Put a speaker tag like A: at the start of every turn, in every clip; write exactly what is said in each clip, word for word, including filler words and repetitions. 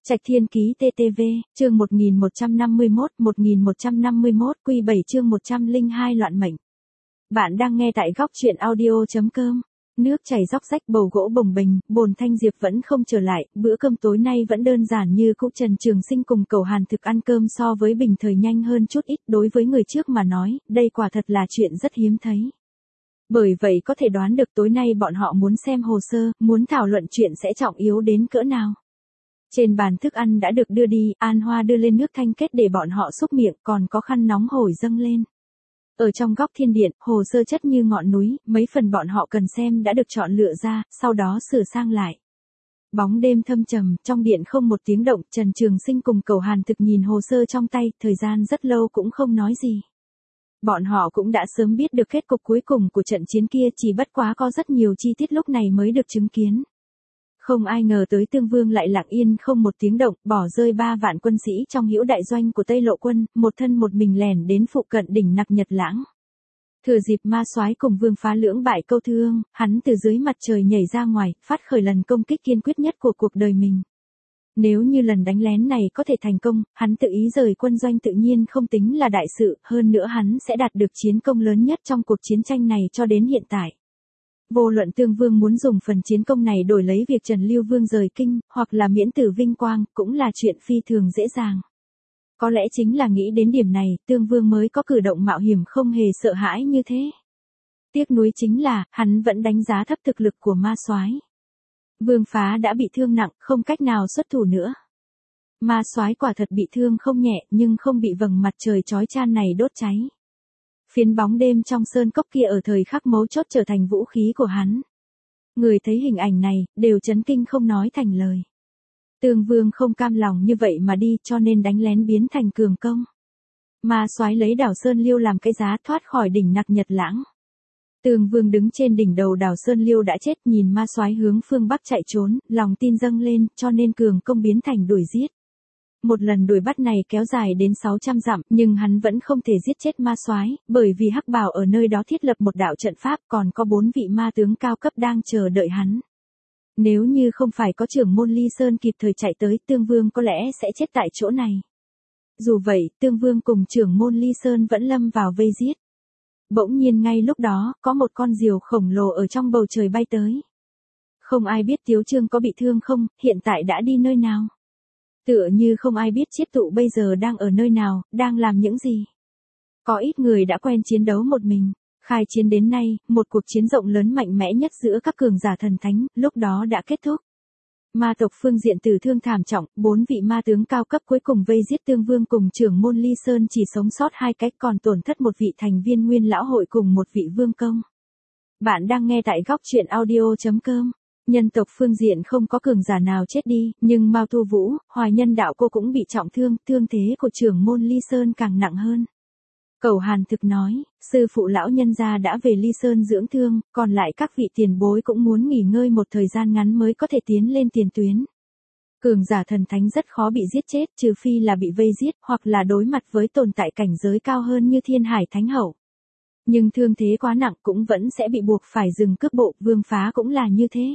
A: Trạch Thiên Ký tê tê vê, chương một nghìn một trăm năm mươi mốt, một nghìn một trăm năm mươi mốt, Quy bảy chương một trăm lẻ hai loạn mệnh. Bạn đang nghe tại góc truyện audio chấm com. Nước chảy róc rách, bầu gỗ bồng bềnh, bồn Thanh Diệp vẫn không trở lại, bữa cơm tối nay vẫn đơn giản như cũ. Trần Trường Sinh cùng Cẩu Hàn Thực ăn cơm so với bình thời nhanh hơn chút ít, đối với người trước mà nói, đây quả thật là chuyện rất hiếm thấy. Bởi vậy có thể đoán được tối nay bọn họ muốn xem hồ sơ, muốn thảo luận chuyện sẽ trọng yếu đến cỡ nào. Trên bàn thức ăn đã được đưa đi, An Hoa đưa lên nước thanh kết để bọn họ xúc miệng, còn có khăn nóng hổi dâng lên. Ở trong góc thiên điện, hồ sơ chất như ngọn núi, mấy phần bọn họ cần xem đã được chọn lựa ra, sau đó sửa sang lại. Bóng đêm thâm trầm, trong điện không một tiếng động, Trần Trường Sinh cùng Cẩu Hàn Thực nhìn hồ sơ trong tay, thời gian rất lâu cũng không nói gì. Bọn họ cũng đã sớm biết được kết cục cuối cùng của trận chiến kia, chỉ bất quá có rất nhiều chi tiết lúc này mới được chứng kiến. Không ai ngờ tới Tương Vương lại lặng yên không một tiếng động, bỏ rơi ba vạn quân sĩ trong hữu đại doanh của Tây Lộ quân, một thân một mình lẻn đến phụ cận đỉnh Nặc Nhật Lãng. Thừa dịp ma soái cùng Vương Phá lưỡng bại câu thương, hắn từ dưới mặt trời nhảy ra ngoài, phát khởi lần công kích kiên quyết nhất của cuộc đời mình. Nếu như lần đánh lén này có thể thành công, hắn tự ý rời quân doanh tự nhiên không tính là đại sự, hơn nữa hắn sẽ đạt được chiến công lớn nhất trong cuộc chiến tranh này cho đến hiện tại. Vô luận Tương Vương muốn dùng phần chiến công này đổi lấy việc Trần Lưu Vương rời kinh, hoặc là miễn tử vinh quang, cũng là chuyện phi thường dễ dàng. Có lẽ chính là nghĩ đến điểm này, Tương Vương mới có cử động mạo hiểm không hề sợ hãi như thế. Tiếc nuối chính là, hắn vẫn đánh giá thấp thực lực của ma soái. Vương Phá đã bị thương nặng, không cách nào xuất thủ nữa. Ma soái quả thật bị thương không nhẹ, nhưng không bị vầng mặt trời chói chang này đốt cháy. Phiến bóng đêm trong sơn cốc kia ở thời khắc mấu chốt trở thành vũ khí của hắn. Người thấy hình ảnh này, đều chấn kinh không nói thành lời. Tương Vương không cam lòng như vậy mà đi, cho nên đánh lén biến thành cường công. Ma soái lấy đảo Sơn Liêu làm cái giá thoát khỏi đỉnh Nặc Nhật Lãng. Tương Vương đứng trên đỉnh đầu đảo Sơn Liêu đã chết, nhìn ma soái hướng phương bắc chạy trốn, lòng tin dâng lên, cho nên cường công biến thành đuổi giết. Một lần đuổi bắt này kéo dài đến sáu trăm dặm, nhưng hắn vẫn không thể giết chết ma soái, bởi vì Hắc Bào ở nơi đó thiết lập một đạo trận pháp, còn có bốn vị ma tướng cao cấp đang chờ đợi hắn. Nếu như không phải có trưởng môn Ly Sơn kịp thời chạy tới, Tương Vương có lẽ sẽ chết tại chỗ này. Dù vậy, Tương Vương cùng trưởng môn Ly Sơn vẫn lâm vào vây giết. Bỗng nhiên ngay lúc đó, có một con diều khổng lồ ở trong bầu trời bay tới. Không ai biết Tiếu Trương có bị thương không, hiện tại đã đi nơi nào. Tựa như không ai biết Chiết Tụ bây giờ đang ở nơi nào, đang làm những gì. Có ít người đã quen chiến đấu một mình. Khai chiến đến nay, một cuộc chiến rộng lớn mạnh mẽ nhất giữa các cường giả thần thánh, lúc đó đã kết thúc. Ma tộc phương diện tử thương thảm trọng, bốn vị ma tướng cao cấp cuối cùng vây giết Tương Vương cùng trưởng môn Ly Sơn chỉ sống sót hai cách, còn tổn thất một vị thành viên Nguyên Lão hội cùng một vị vương công. Bạn đang nghe tại góc truyện audio chấm com. Nhân tộc phương diện không có cường giả nào chết đi, nhưng Mao Tu Vũ, Hoài Nhân đạo cô cũng bị trọng thương, thương thế của trưởng môn Ly Sơn càng nặng hơn. Cẩu Hàn Thực nói, sư phụ lão nhân gia đã về Ly Sơn dưỡng thương, còn lại các vị tiền bối cũng muốn nghỉ ngơi một thời gian ngắn mới có thể tiến lên tiền tuyến. Cường giả thần thánh rất khó bị giết chết, trừ phi là bị vây giết, hoặc là đối mặt với tồn tại cảnh giới cao hơn như Thiên Hải Thánh Hậu. Nhưng thương thế quá nặng cũng vẫn sẽ bị buộc phải dừng cước bộ, Vương Phá cũng là như thế.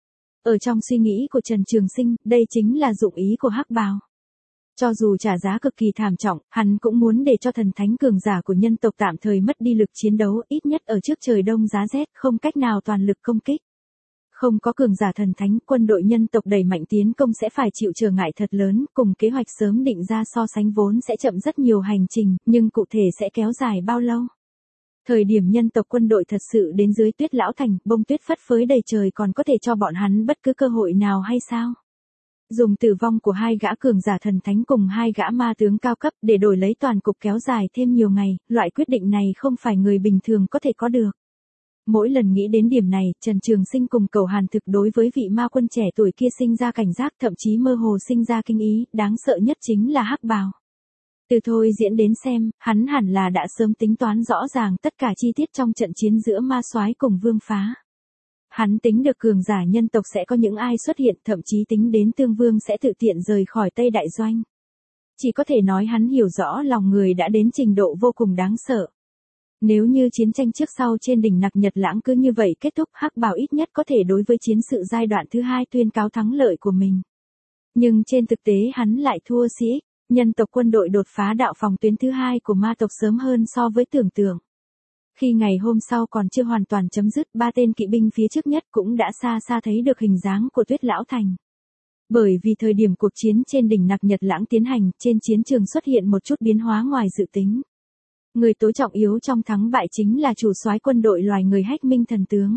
A: Ở trong suy nghĩ của Trần Trường Sinh, đây chính là dụng ý của Hắc Bào. Cho dù trả giá cực kỳ thảm trọng, hắn cũng muốn để cho thần thánh cường giả của nhân tộc tạm thời mất đi lực chiến đấu, ít nhất ở trước trời đông giá rét, không cách nào toàn lực công kích. Không có cường giả thần thánh, quân đội nhân tộc đẩy mạnh tiến công sẽ phải chịu trở ngại thật lớn, cùng kế hoạch sớm định ra so sánh vốn sẽ chậm rất nhiều hành trình, nhưng cụ thể sẽ kéo dài bao lâu? Thời điểm nhân tộc quân đội thật sự đến dưới Tuyết Lão Thành, bông tuyết phất phới đầy trời còn có thể cho bọn hắn bất cứ cơ hội nào hay sao? Dùng tử vong của hai gã cường giả thần thánh cùng hai gã ma tướng cao cấp để đổi lấy toàn cục kéo dài thêm nhiều ngày, loại quyết định này không phải người bình thường có thể có được. Mỗi lần nghĩ đến điểm này, Trần Trường Sinh cùng Cẩu Hàn Thực đối với vị ma quân trẻ tuổi kia sinh ra cảnh giác, thậm chí mơ hồ sinh ra kinh ý, đáng sợ nhất chính là Hắc Bào. Từ thôi diễn đến xem, hắn hẳn là đã sớm tính toán rõ ràng tất cả chi tiết trong trận chiến giữa ma soái cùng Vương Phá. Hắn tính được cường giả nhân tộc sẽ có những ai xuất hiện, thậm chí tính đến Tương Vương sẽ tự tiện rời khỏi Tây Đại Doanh. Chỉ có thể nói hắn hiểu rõ lòng người đã đến trình độ vô cùng đáng sợ. Nếu như chiến tranh trước sau trên đỉnh Nặc Nhật Lãng cứ như vậy kết thúc, Hắc Bào ít nhất có thể đối với chiến sự giai đoạn thứ hai tuyên cáo thắng lợi của mình. Nhưng trên thực tế hắn lại thua xê ích, nhân tộc quân đội đột phá đạo phòng tuyến thứ hai của ma tộc sớm hơn so với tưởng tượng. Khi ngày hôm sau còn chưa hoàn toàn chấm dứt, ba tên kỵ binh phía trước nhất cũng đã xa xa thấy được hình dáng của Tuyết Lão Thành. Bởi vì thời điểm cuộc chiến trên đỉnh Nặc Nhật Lãng tiến hành, trên chiến trường xuất hiện một chút biến hóa ngoài dự tính. Người tối trọng yếu trong thắng bại chính là chủ soái quân đội loài người Hách Minh Thần Tướng.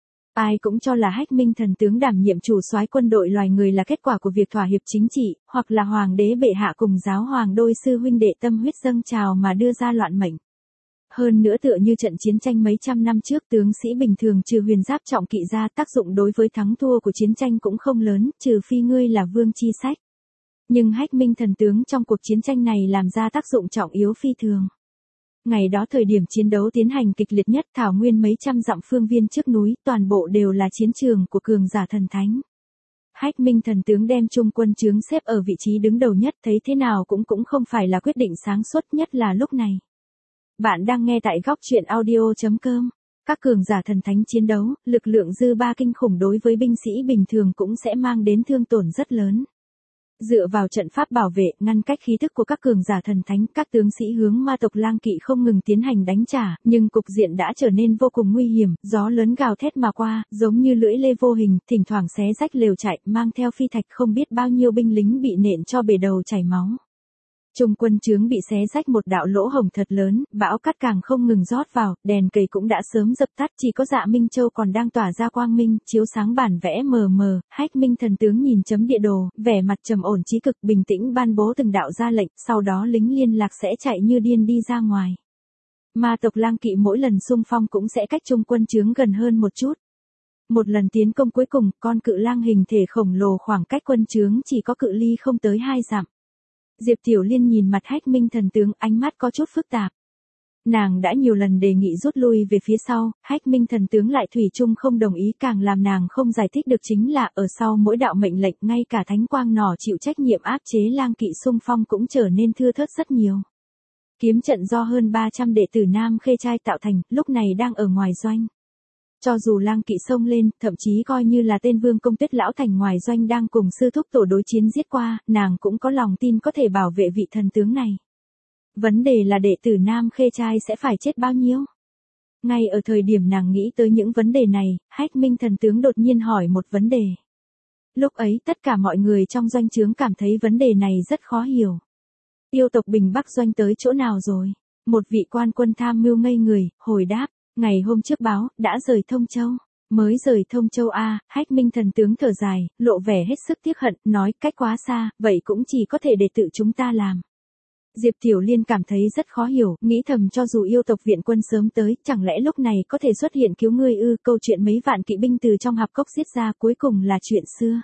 A: Ai cũng cho là Hách Minh Thần Tướng đảm nhiệm chủ soái quân đội loài người là kết quả của việc thỏa hiệp chính trị, hoặc là hoàng đế bệ hạ cùng giáo hoàng đôi sư huynh đệ tâm huyết dâng trào mà đưa ra loạn mệnh. Hơn nữa tựa như trận chiến tranh mấy trăm năm trước, tướng sĩ bình thường trừ huyền giáp trọng kỵ ra, tác dụng đối với thắng thua của chiến tranh cũng không lớn, trừ phi ngươi là vương chi sách. Nhưng Hách Minh Thần Tướng trong cuộc chiến tranh này làm ra tác dụng trọng yếu phi thường. Ngày đó thời điểm chiến đấu tiến hành kịch liệt nhất, thảo nguyên mấy trăm dặm phương viên trước núi, toàn bộ đều là chiến trường của cường giả thần thánh. Hách Minh Thần Tướng đem trung quân trướng xếp ở vị trí đứng đầu nhất, thấy thế nào cũng cũng không phải là quyết định sáng suốt, nhất là lúc này. Bạn đang nghe tại góc truyện audio chấm com. Các cường giả thần thánh chiến đấu, lực lượng dư ba kinh khủng đối với binh sĩ bình thường cũng sẽ mang đến thương tổn rất lớn. Dựa vào trận pháp bảo vệ, ngăn cách khí tức của các cường giả thần thánh, các tướng sĩ hướng ma tộc Lang Kỵ không ngừng tiến hành đánh trả, nhưng cục diện đã trở nên vô cùng nguy hiểm, gió lớn gào thét mà qua, giống như lưỡi lê vô hình, thỉnh thoảng xé rách lều trại, mang theo phi thạch không biết bao nhiêu binh lính bị nện cho bể đầu chảy máu. Trung quân trướng bị xé rách một đạo lỗ hổng thật lớn, bão cát càng không ngừng rót vào, đèn cầy cũng đã sớm dập tắt, chỉ có Dạ Minh Châu còn đang tỏa ra quang minh, chiếu sáng bản vẽ mờ mờ. Hách Minh Thần Tướng nhìn chấm địa đồ, vẻ mặt trầm ổn chí cực, bình tĩnh ban bố từng đạo ra lệnh, sau đó lính liên lạc sẽ chạy như điên đi ra ngoài. Ma tộc Lang Kỵ mỗi lần xung phong cũng sẽ cách trung quân trướng gần hơn một chút. Một lần tiến công cuối cùng, con cự lang hình thể khổng lồ khoảng cách quân trướng chỉ có cự ly không tới hai dặm. Diệp Tiểu Liên nhìn mặt Hách Minh Thần Tướng, ánh mắt có chút phức tạp. Nàng đã nhiều lần đề nghị rút lui về phía sau, Hách Minh Thần Tướng lại thủy chung không đồng ý, càng làm nàng không giải thích được chính là ở sau mỗi đạo mệnh lệnh, ngay cả Thánh Quang Nỏ chịu trách nhiệm áp chế Lang Kỵ xung phong cũng trở nên thưa thớt rất nhiều. Kiếm trận do hơn ba trăm đệ tử Nam Khê Trai tạo thành, lúc này đang ở ngoài doanh. Cho dù Lang Kỵ xông lên, thậm chí coi như là tên Vương Công Tuyết Lão Thành ngoài doanh đang cùng sư thúc tổ đối chiến giết qua, nàng cũng có lòng tin có thể bảo vệ vị thần tướng này. Vấn đề là đệ tử Nam Khê Trai sẽ phải chết bao nhiêu? Ngay ở thời điểm nàng nghĩ tới những vấn đề này, Hách Minh Thần Tướng đột nhiên hỏi một vấn đề. Lúc ấy tất cả mọi người trong doanh trướng cảm thấy vấn đề này rất khó hiểu. Yêu tộc Bình Bắc doanh tới chỗ nào rồi? Một vị quan quân tham mưu ngây người, hồi đáp. Ngày hôm trước báo, đã rời Thông Châu. Mới rời Thông Châu a? Hách Minh Thần Tướng thở dài, lộ vẻ hết sức tiếc hận, nói cách quá xa, vậy cũng chỉ có thể để tự chúng ta làm. Diệp Tiểu Liên cảm thấy rất khó hiểu, nghĩ thầm cho dù yêu tộc viện quân sớm tới, chẳng lẽ lúc này có thể xuất hiện cứu ngươi ư? Câu chuyện mấy vạn kỵ binh từ trong hạp cốc giết ra cuối cùng là chuyện xưa.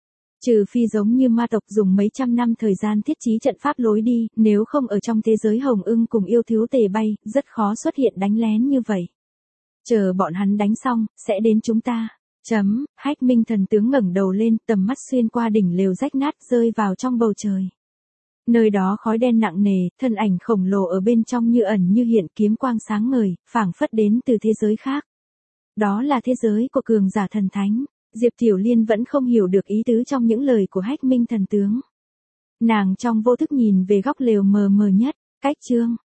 A: Trừ phi giống như ma tộc dùng mấy trăm năm thời gian thiết trí trận pháp lối đi, nếu không ở trong thế giới hồng ưng cùng yêu thiếu tề bay, rất khó xuất hiện đánh lén như vậy. Chờ bọn hắn đánh xong, sẽ đến chúng ta. Chấm, Hách Minh Thần Tướng ngẩng đầu lên, tầm mắt xuyên qua đỉnh lều rách nát rơi vào trong bầu trời. Nơi đó khói đen nặng nề, thân ảnh khổng lồ ở bên trong như ẩn như hiện, kiếm quang sáng ngời, phảng phất đến từ thế giới khác. Đó là thế giới của cường giả thần thánh. Diệp Tiểu Liên vẫn không hiểu được ý tứ trong những lời của Hách Minh Thần Tướng. Nàng trong vô thức nhìn về góc lều mờ mờ nhất, cách chương.